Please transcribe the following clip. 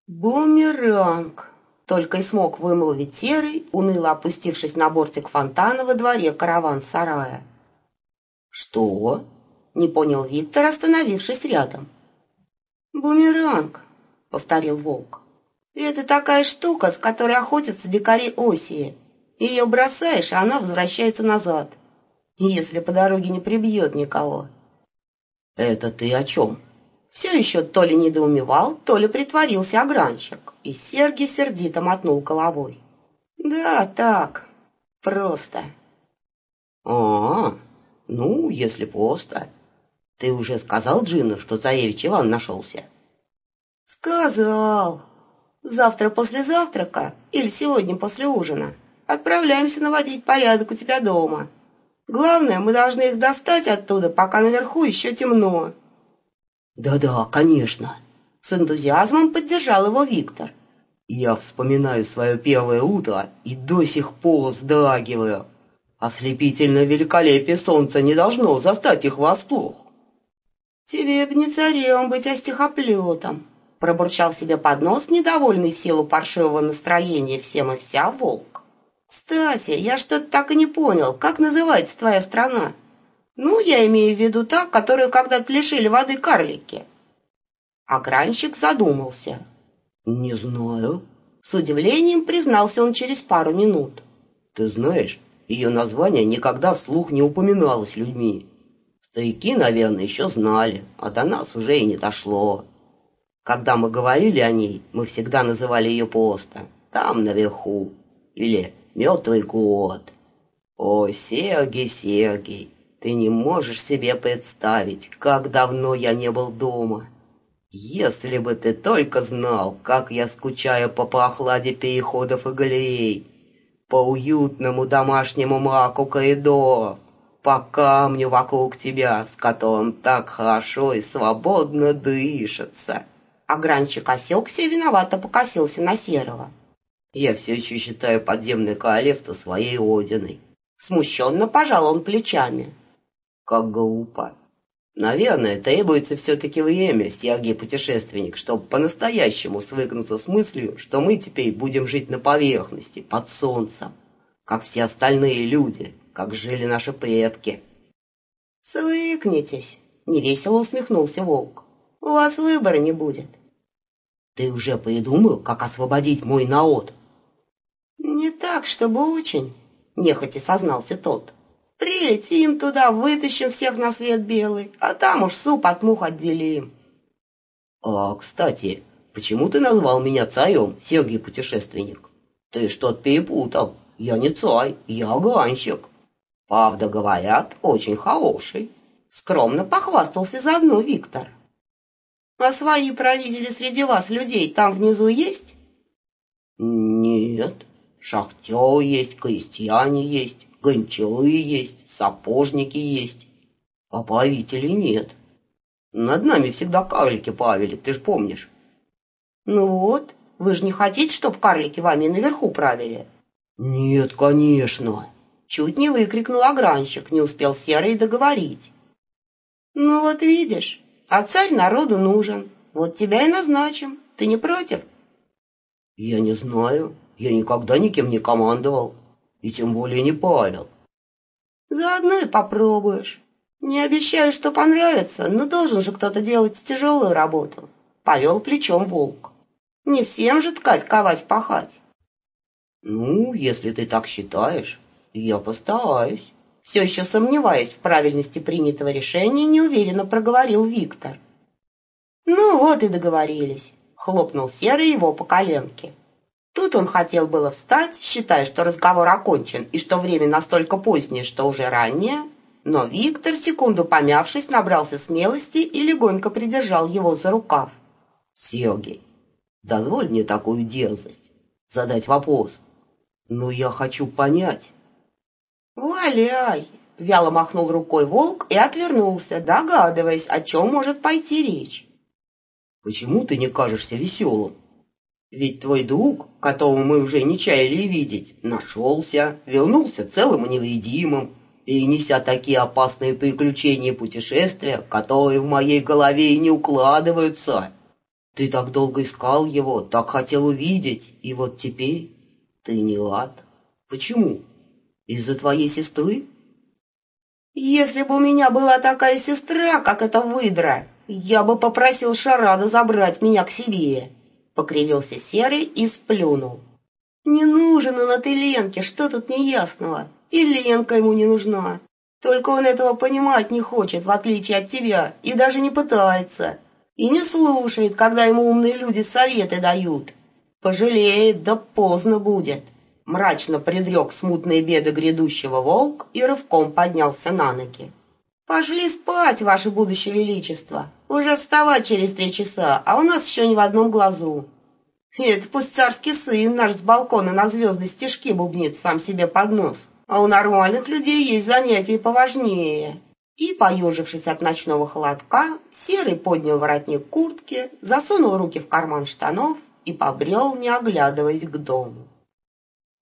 «Бумеранг!» — только и смог вымолвить Серый, уныло опустившись на бортик фонтана во дворе караван-сарая. «Что?» — не понял Виктор, остановившись рядом. «Бумеранг!» — повторил волк. «Это такая штука, с которой охотятся дикари Осии. Ее бросаешь, а она возвращается назад, если по дороге не прибьет никого». «Это ты о чем?» Все еще то ли недоумевал, то ли притворился огранщик, и Сергий сердито мотнул головой. «Да, так, просто». Ну, если просто. Ты уже сказал Джину, что царевич Иван нашелся?» «Сказал. Завтра после завтрака или сегодня после ужина отправляемся наводить порядок у тебя дома. Главное, мы должны их достать оттуда, пока наверху еще темно». «Да-да, конечно», — с энтузиазмом поддержал его Виктор. «Я вспоминаю свое первое утро и до сих пор вздрагиваю. Ослепительное великолепие солнца не должно застать их врасплох». «Тебе б не царем быть, а стихоплетом», — пробурчал себе под нос недовольный в силу паршивого настроения всем и вся волк. «Кстати, я что-то так и не понял, как называется твоя страна? Ну, я имею в виду та, которую когда-то лишили воды карлики». Огранщик задумался. «Не знаю». С удивлением признался он через пару минут. «Ты знаешь, ее название никогда вслух не упоминалось людьми. Старики, наверное, еще знали, а до нас уже и не дошло. Когда мы говорили о ней, мы всегда называли ее просто «там наверху» или «мертвый год». О, Сергий, Сергий, ты не можешь себе представить, как давно я не был дома. Если бы ты только знал, как я скучаю по прохладе переходов и галерей, по уютному домашнему мраку коридоров, по камню вокруг тебя, с которым так хорошо и свободно дышится». Огранщик осекся и виновато покосился на Серого. «Я все еще считаю подземное королевство своей родиной». Смущенно пожал он плечами. «Как глупо. Наверное, требуется все-таки время, Сергий-путешественник, чтобы по-настоящему свыкнуться с мыслью, что мы теперь будем жить на поверхности, под солнцем, как все остальные люди, как жили наши предки». «Свыкнетесь», — невесело усмехнулся волк. «У вас выбора не будет». «Ты уже придумал, как освободить мой народ?» «Не так, чтобы очень», — нехотя сознался тот. «Прилетим туда, вытащим всех на свет белый, а там уж суп от мух отделим». Кстати, почему ты назвал меня царем, Сергий-путешественник? Ты что-то перепутал. Я не царь, я огранщик. Правда, говорят, очень хороший». Скромно похвастался заодно Виктор. «А свои провидели среди вас людей там внизу есть?» «Нет, шахтеры есть, крестьяне есть, гончары есть, сапожники есть, а правителей нет. Над нами всегда карлики правили, ты ж помнишь». «Ну вот, вы же не хотите, чтоб карлики вами наверху правили?» «Нет, конечно!» Чуть не выкрикнул огранщик, не успел Серый договорить. «Ну вот видишь, а царь народу нужен, вот тебя и назначим, ты не против?» «Я не знаю, я никогда никем не командовал, и тем более не правил». «Заодно и попробуешь. Не обещаю, что понравится, но должен же кто-то делать тяжелую работу», — повел плечом волк. «Не всем же ткать, ковать, пахать». «Ну, если ты так считаешь, я постараюсь». Все еще сомневаясь в правильности принятого решения, неуверенно проговорил Виктор. «Ну вот и договорились», — хлопнул Серый его по коленке. Тут он хотел было встать, считая, что разговор окончен и что время настолько позднее, что уже раннее, но Виктор, секунду помявшись, набрался смелости и легонько придержал его за рукав. «Сергей, дозволь мне такую дерзость, задать вопрос. Но я хочу понять». «Валяй!» — вяло махнул рукой волк и отвернулся, догадываясь, о чем может пойти речь. «Почему ты не кажешься веселым? Ведь твой друг, которого мы уже не чаяли видеть, нашелся, вернулся целым и невредимым, перенеся такие опасные приключения и путешествия, которые в моей голове и не укладываются. Ты так долго искал его, так хотел увидеть, и вот теперь ты не рад. Почему? Из-за твоей сестры? Если бы у меня была такая сестра, как эта выдра, я бы попросил Шарада забрать меня к себе. Покривился Серый и сплюнул. Не нужен он этой Ленке, что тут неясного? И Ленка ему не нужна. Только он этого понимать не хочет, в отличие от тебя, и даже не пытается. И не слушает, когда ему умные люди советы дают. Пожалеет, да поздно будет. Мрачно предрек смутные беды грядущего волк и рывком поднялся на ноги. «Пошли спать, ваше будущее величество. Уже вставать через 3 часа, а у нас еще ни в одном глазу». Это пусть царский сын наш с балкона на звездной стежке бубнит сам себе под нос, а у нормальных людей есть занятия поважнее. И, поежившись от ночного холодка, Серый поднял воротник куртки, засунул руки в карман штанов и побрел, не оглядываясь, к дому.